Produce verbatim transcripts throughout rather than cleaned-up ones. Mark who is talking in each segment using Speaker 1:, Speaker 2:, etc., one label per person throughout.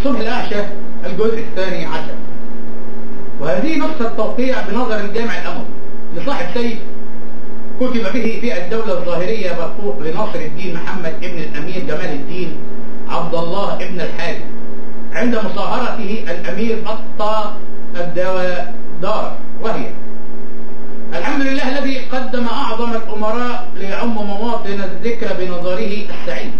Speaker 1: صلح الأعشى الجزء الثاني عشر. وهذه نسخة توقيع بنظر الجامع الأموي لصاحب سيف كتب به في الدولة الظاهرية برقوق لناصر الدين محمد ابن الأمير جمال الدين عبد الله ابن الحاج عند مصاهرته الأمير بطة الدوادار، وهي: الحمد لله الذي قدم أعظم الأمراء ليعم مواطن الذكر بنظره السعيد،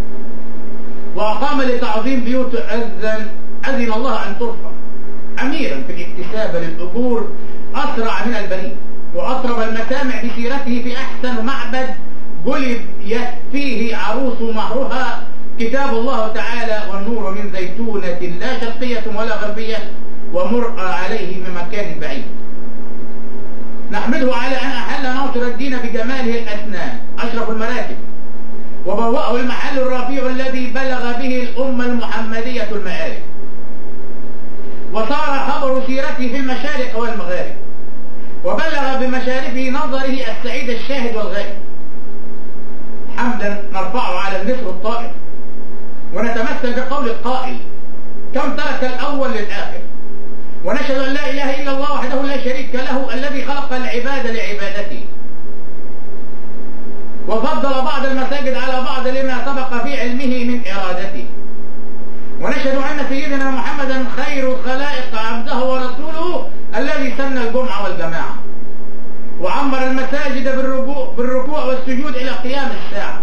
Speaker 1: وأقام لتعظيم بيوت أذن أذن الله أن ترفع، أميرا في الاكتساب للأجور أسرع من البنين، وأطرب المسامع بسيرته في أحسن معبد جلب فيه عروس مهرها كتاب الله تعالى، والنور من زيتونة لا شرقية ولا غربية ومرأى عليه من مكان بعيد. نحمده على أن أحل ناصر الدين بجماله الأسنان أشرف المراتب، وبوأه المحل الرفيع الذي بلغ به الأمة المحمدية المآرب، وصار خبر سيرته في المشارق والمغارب، وبلغ بمشارفه نظره السعيد الشاهد والغائب. حمدا نرفعه على النسر الطائر، ونتمثل بقول القائل: كم ترك الأول للآخر. ونشهد أن لا إله إلا الله وحده لا شريك له الذي خلق العباد لعبادته، وفضل بعض المساجد على بعض لما سبق في علمه من إرادته. ونشهد أن سيدنا محمدا خير الخلائق عبده ورسوله الذي سن الجمعة والجماعة، وعمر المساجد بالركوع, بالركوع والسجود إلى قيام الساعة.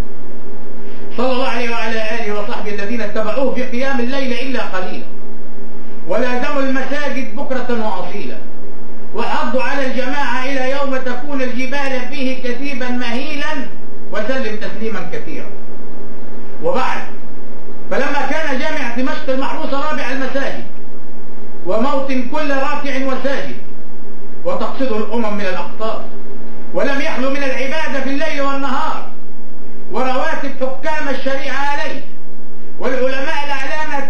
Speaker 1: صلى الله عليه وعلى آله وصحبه الذين اتبعوه في قيام الليل إلا قليلا، ولازموا المساجد بكرة وأصيلا، وحضوا على الجماعة إلى يوم تكون الجبال فيه كثيبا مهيلا، وسلم تسليما كثيرا. وبعد، فلما كان جامع دمشق المحروس رابع المساجد وموطن كل راكع وساجد، وتقصده الأمم من الأقطار، ولم يخلو من العبادة في الليل والنهار، ورواتب حكام الشريعة عليه، والعلماء الأعلام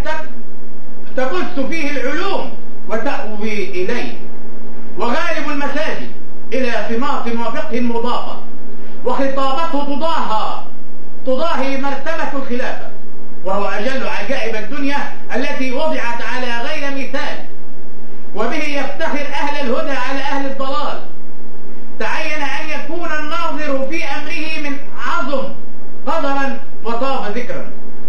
Speaker 1: تبث فيه العلوم وتأوي إليه، وغالب المساجد إلى صمات وفقه مضافة، وخطابته تضاهى تضاهي مرتبة الخلافة، وهو أجل عجائب الدنيا التي وضعت على غير مثال، وبه يفتخر أهل الهدى على أهل الضلال. تعين أن يكون الناظر في أمره من عظم قدرا وطاب ذكرا،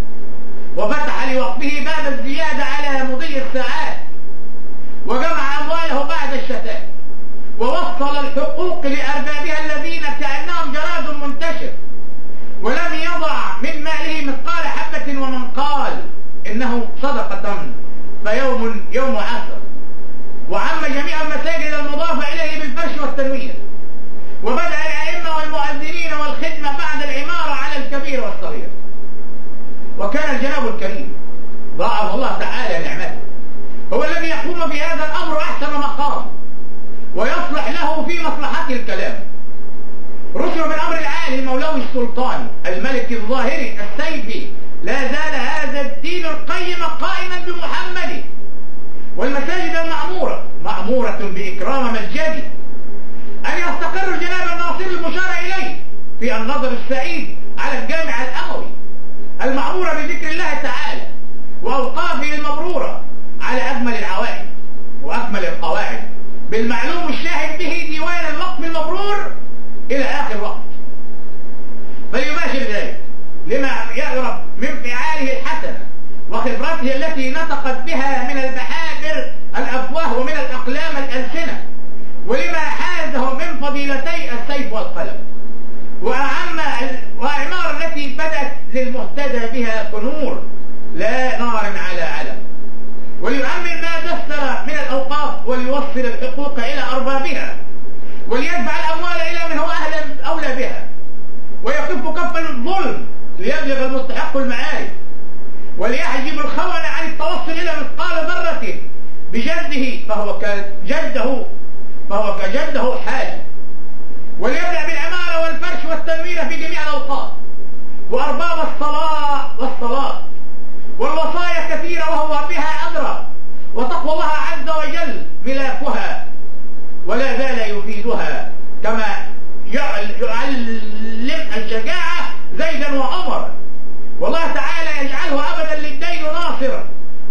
Speaker 1: وفتح لوقفه باب الزيادة على مضي الساعات، وجمع أمواله بعد الشتات، ووصل الحقوق لأربابها الذين كأنهم جراد منتشر، ولم يضع من ماله مثقال حبة، ومن قال إنه صدقة فيوم يوم عسر. وعم جميع المساجد المضافة إليه بالفرش والتنوير، وبدأ الأئمة والمؤذنين والخدمة بعد العمارة على الكبير والصغير. وكان الجناب الكريم ضاعف الله تعالى نعمته هو الذي يقوم بهذا الأمر أحسن مقام، ويصلح له في مصلحته الكلام. رسل من أمر العالي المولوي السلطان الملك الظاهري السيفي، لا زال هذا الدين القيم قائما بمحمد، والمساجد المعمورة معمورة بإكرام مجدي، أن يستقر الجناب الناصر المشار إليه في النظر السعيد على الجامع الأموي المعمورة بذكر الله تعالى وأوقافه المبرورة على أجمل العوائد وأكمل القواعد، بالمعلوم الشاهد به ديوان الوقف المبرور إلى آخر وقت. فليباشر ذلك لما يعرف من فعاله الحسنة وخبرته التي نطقت بها من البحابر الأفواه ومن الأقلام الألسنة، ولما حازه من فضيلتي السيف والقلم، وأعم وعمار التي بدأت للمهتدى بها كنور لا نار على علم، وليؤمن ما دستر من الأوقاف، وليوصل الحقوق إلى أربابها، وليدفع الأموال إلى من هو أهل أولى بها، ويكف كف الظلم ليبلغ المستحق المعارف، وليحجب الخونة عن التوصل إلى مثقال ذرة بجده فهو كجده فهو كجده حاج، وليبدأ بالعمارة والفرش والتنوير في جميع الأوقات، وأرباب الصلاة والصلاة والوصايا كثيرة وهو بها أدرى، وتقوى الله عز وجل ملاكها ولا زال يفيدها، كما يعلم الشجاعة زيدا وعمر، والله تعالى يجعله أبدا للدين ناصرا،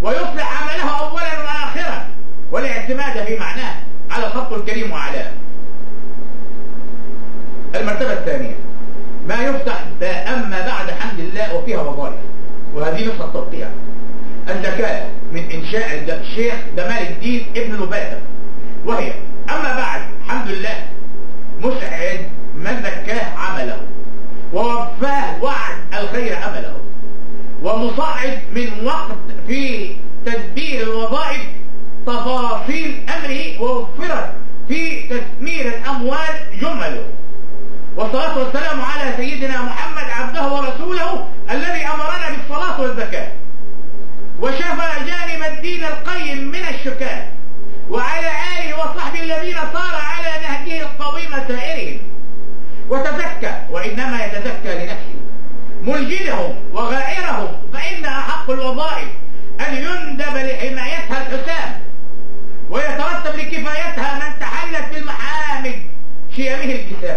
Speaker 1: وهذه نسخة التوقيع: الزكاة من إنشاء الشيخ جمال الدين ابن لبابة، وهي: أما بعد، الحمد لله مسعد من زكاه عمله، ووفاه وعد الخير أمله، ومصعد من وقت في تدبير الوظائف تفاصيل أمره، ووفرت في تثمير الأموال جمله. والصلاة والسلام على سيدنا محمد عبده ورسوله الذي أمرنا بالصلاة والزكاة، وشفى جانب الدين القيم من الشكاة، وعلى آله وصحبه الذين صار على نهجه القويم سائرهم، وتزكى وإنما يتزكى لنفسه، ملجدهم وغائرهم، فإن أحق الوظائف أن يندب لحمايتها الحسام، ويترتب لكفايتها من تحلت بالمحامد شيمه الجسام.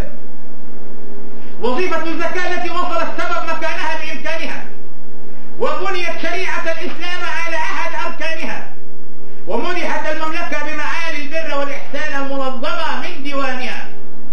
Speaker 1: وظيفة الزكاة التي وصلت سبب مكانها بإمكانها، وبنيت شريعة الإسلام على أحد أركانها، ومنحت المملكة بمعالي البر والإحسان المنظمة من ديوانها.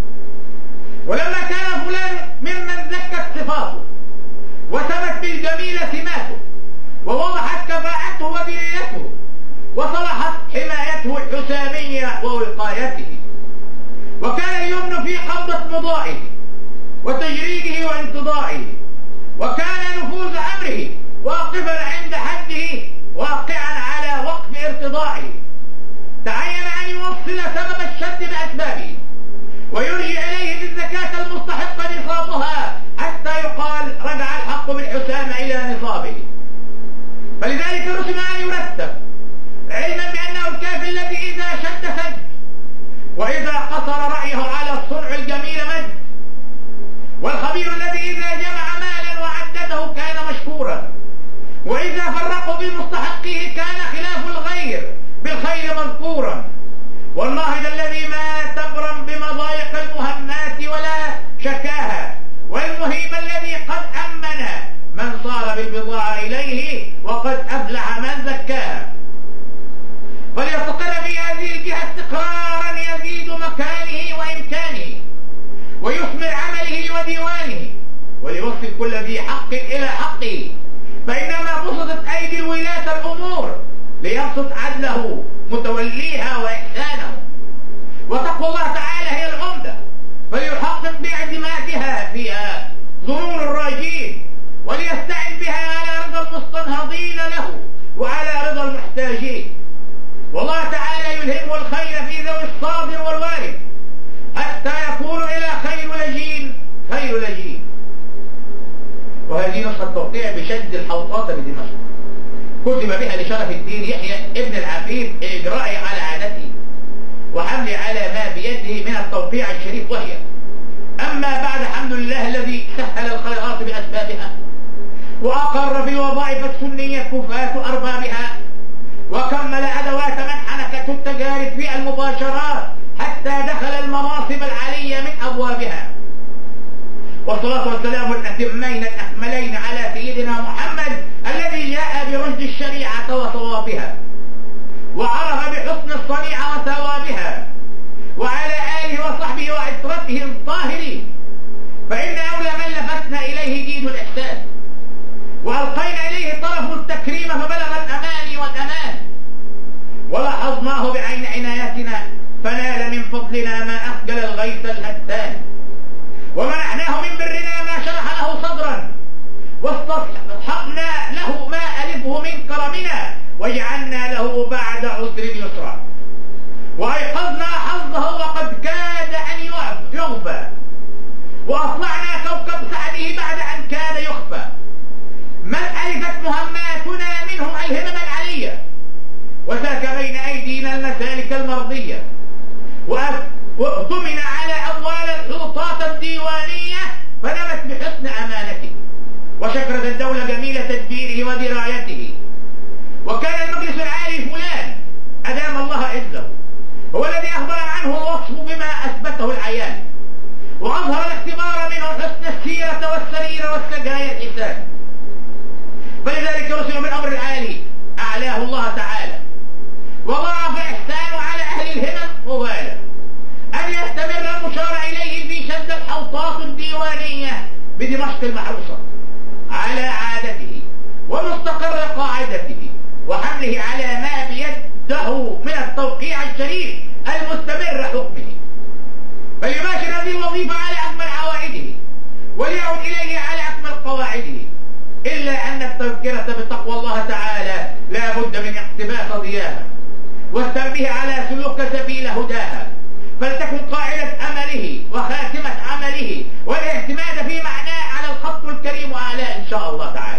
Speaker 1: ولما كان فلان ممن زكت صفاته وثبت بالجميل سماته، ووضحت كفاءته ودليلته، وصلحت حمايته الحسامية ووقايته، وكان اليمن في قبضة مضائه وتجريده وانتضائه، وكان نفوذ أمره واقفا عند حده واقعا على وقف ارتضائه، تعين أن يوصل سبب الشد بأسبابه، ويرجع إليه بالزكاة المستحقة نصابها، حتى يقال رجع الحق بالحسام إلى نصابه. فلذلك رسم أن يرتب، علما بأنه الكافي الذي إذا شد سد، وإذا قصر رأيه على الصنع الجميل مد، والخبير الذي إذا جمع مالا وعدده كان مشكورا، وإذا فرقوا بمستحقه كان خلاف الغير بالخير مذكورا، والناهض الذي ما تبرم بمضايق المهمات ولا شكاها، والمهيب الذي قد أمن من صار بالبضاعة إليه وقد أفلح من زكاها. فليستقر في هذه الجهة استقرارا يزيد مكانه وإمكانه، ويثمر عمله وديوانه، وليوصل كل ذي حق إلى حقه، فإنما بسطت أيدي الولاة الأمور ليبسط عدله متوليها وإحسانه. وتقوى الله تعالى هي العمدة، فليحقق باعتمادها فيها ظنون الراجين، وليستعن بها على رضا المستنهضين له وعلى رضا المحتاجين. والله تعالى يلهمه الخير في ذوي الصادر والوارد، حتى يكون إلى خير لجين خير لجين. وهذه نسخة توقيع بشد الحوطاطة بدمشق، كتب بها لشرف الدين يحيى ابن العفيف إجرائي على عادته، وحمل على ما بيده من التوقيع الشريف، وهي: أما بعد، الحمد لله الذي سهل الخيرات بأسبابها، وأقر في وظائف السنية كفاة أربابها، وكمل أدوات من حنكت التجارب في المباشرات حتى دخل المناصب العالية من أبوابها. والصلاة والسلام الأتمين الأكملين على سيدنا محمد الذي جاء برشد الشريعة وصوابها، وعرف بحسن الصنيعة وثوابها، وعلى آله وصحبه وعترته الطاهرين، فإن أولى من لفتنا إليه جيد الإحسان، وألقينا إليه طرف التكريم فبلغ الأمان والأمان، ولاحظناه بعين عنايتنا فنال من فضلنا ما أخجل الغيث الهتان، ومنحناه من برنا ما شرح له صدرا، واستصحبنا له ما ألفه من كرمنا، وجعلنا له بعد عسر يسرا، وأيقظنا حظه وقد كاد أن يغفى، وأطلعنا كوكب سعده بعد أن كاد يخفى. من ألفت مهماتنا منهم الهمم العلية، وساك بين أيدينا المسالك المرضية، وأؤتمن على أموال الحوطات الديوانية فنمت بحسن أمانته، وشكرت الدولة جميل تدبيره ودرايته. وكان المجلس العالي فلان أدام الله عزه هو الذي أخبر عنه الوصف بما أثبته العيان، وأظهر الاختبار منه حسن السيرة والسريرة والسجايا الحسان. فلذلك رسل بالأمر العالي أعلاه الله تعالى، وضاعف إحسانه على أهل الهمم مبالا أن يستمر المشار إليه في شد الحوطات الديوانية بدمشق المحروسة على عادته، وما الشريف المستمر حكمه، فليباشر هذه الوظيفة على أكمل عوائده وليعد إليه على أكمل قواعده، إلا أن التذكرة بتقوى الله تعالى لا بد من اقتباس ضياها والتنبيه على سلوك سبيل هداها، فلتكن قاعدة أمله وخاتمة عمله والاعتماد في معناه على الخط الكريم أعلى إن شاء الله تعالى.